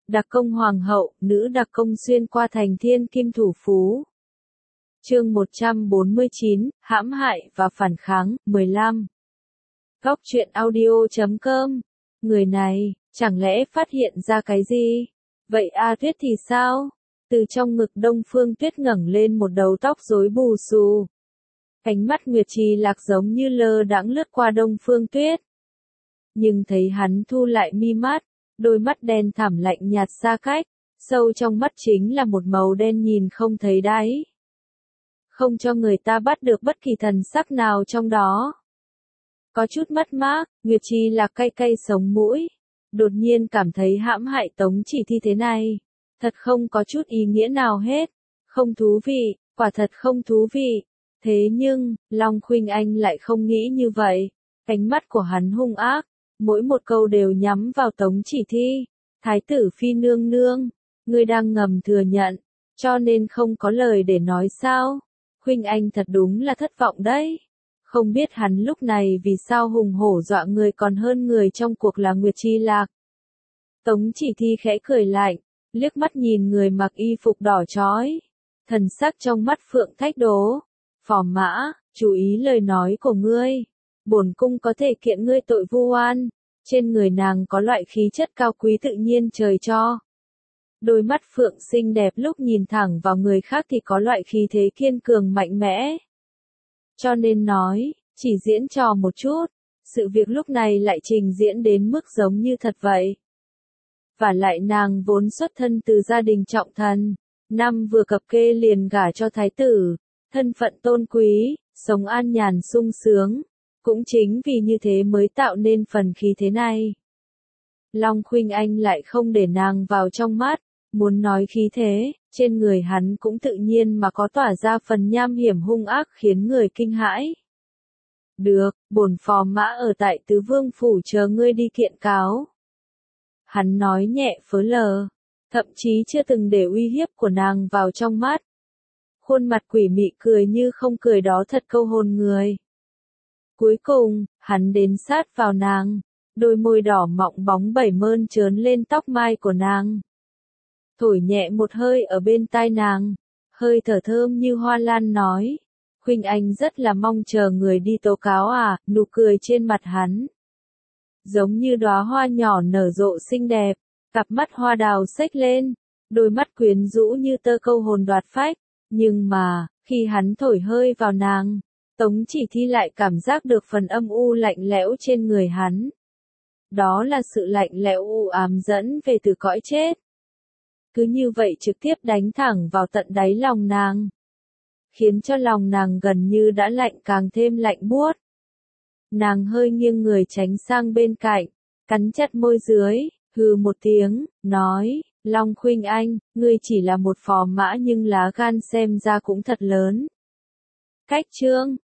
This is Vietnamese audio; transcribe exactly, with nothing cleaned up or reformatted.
Đặc công hoàng hậu, nữ đặc công xuyên qua thành thiên kim thủ phú. Chương một trăm bốn mươi chín, hãm hại và phản kháng, mười lăm. Góc truyện audio chấm com. Người này, chẳng lẽ phát hiện ra cái gì? Vậy A Tuyết thì sao? Từ trong ngực Đông Phương Tuyết ngẩng lên một đầu tóc rối bù xù. Ánh mắt Nguyệt Trì Lạc giống như lơ đãng lướt qua Đông Phương Tuyết. Nhưng thấy hắn thu lại mi mắt, đôi mắt đen thẳm lạnh nhạt xa cách, sâu trong mắt chính là một màu đen nhìn không thấy đáy. Không cho người ta bắt được bất kỳ thần sắc nào trong đó. Có chút mất mát, Nguyệt Trì Lạc cay cay sống mũi. Đột nhiên cảm thấy hãm hại Tống Chỉ Thi thế này. Thật không có chút ý nghĩa nào hết. Không thú vị, quả thật không thú vị. Thế nhưng, Long Khuynh Anh lại không nghĩ như vậy. Ánh mắt của hắn hung ác. Mỗi một câu đều nhắm vào Tống Chỉ Thi. Thái tử phi nương nương, ngươi đang ngầm thừa nhận, cho nên không có lời để nói sao? Khuynh Anh thật đúng là thất vọng đấy. Không biết hắn lúc này vì sao hùng hổ dọa người còn hơn người trong cuộc là Nguyệt Trì Lạc. Tống Chỉ Thi khẽ cười lạnh, liếc mắt nhìn người mặc y phục đỏ chói. Thần sắc trong mắt Phượng Thách Đố. Phò mã, chú ý lời nói của ngươi. Bổn cung có thể kiện ngươi tội vu oan. Trên người nàng có loại khí chất cao quý tự nhiên trời cho. Đôi mắt Phượng xinh đẹp lúc nhìn thẳng vào người khác thì có loại khí thế kiên cường mạnh mẽ. Cho nên nói, chỉ diễn trò một chút, sự việc lúc này lại trình diễn đến mức giống như thật vậy. Và lại nàng vốn xuất thân từ gia đình trọng thần, năm vừa cập kê liền gả cho thái tử, thân phận tôn quý, sống an nhàn sung sướng. Cũng chính vì như thế mới tạo nên phần khí thế này. Long Khuynh Anh lại không để nàng vào trong mắt, muốn nói khí thế, trên người hắn cũng tự nhiên mà có tỏa ra phần nham hiểm hung ác khiến người kinh hãi. Được, bổn phò mã ở tại Tứ Vương Phủ chờ ngươi đi kiện cáo. Hắn nói nhẹ phớ lờ, thậm chí chưa từng để uy hiếp của nàng vào trong mắt. Khuôn mặt quỷ mị cười như không cười đó thật câu hồn người. Cuối cùng, hắn đến sát vào nàng, đôi môi đỏ mọng bóng bẩy mơn trớn lên tóc mai của nàng. Thổi nhẹ một hơi ở bên tai nàng, hơi thở thơm như hoa lan nói. Khuynh Anh rất là mong chờ người đi tố cáo à, nụ cười trên mặt hắn. Giống như đóa hoa nhỏ nở rộ xinh đẹp, cặp mắt hoa đào xếch lên, đôi mắt quyến rũ như tơ câu hồn đoạt phách. Nhưng mà, khi hắn thổi hơi vào nàng, Tống Chỉ Thi lại cảm giác được phần âm u lạnh lẽo trên người hắn. Đó là sự lạnh lẽo u ám dẫn về từ cõi chết. Cứ như vậy trực tiếp đánh thẳng vào tận đáy lòng nàng. Khiến cho lòng nàng gần như đã lạnh càng thêm lạnh buốt. Nàng hơi nghiêng người tránh sang bên cạnh, cắn chặt môi dưới, hừ một tiếng, nói, Long Khuynh Anh, ngươi chỉ là một phò mã nhưng lá gan xem ra cũng thật lớn. Cách chương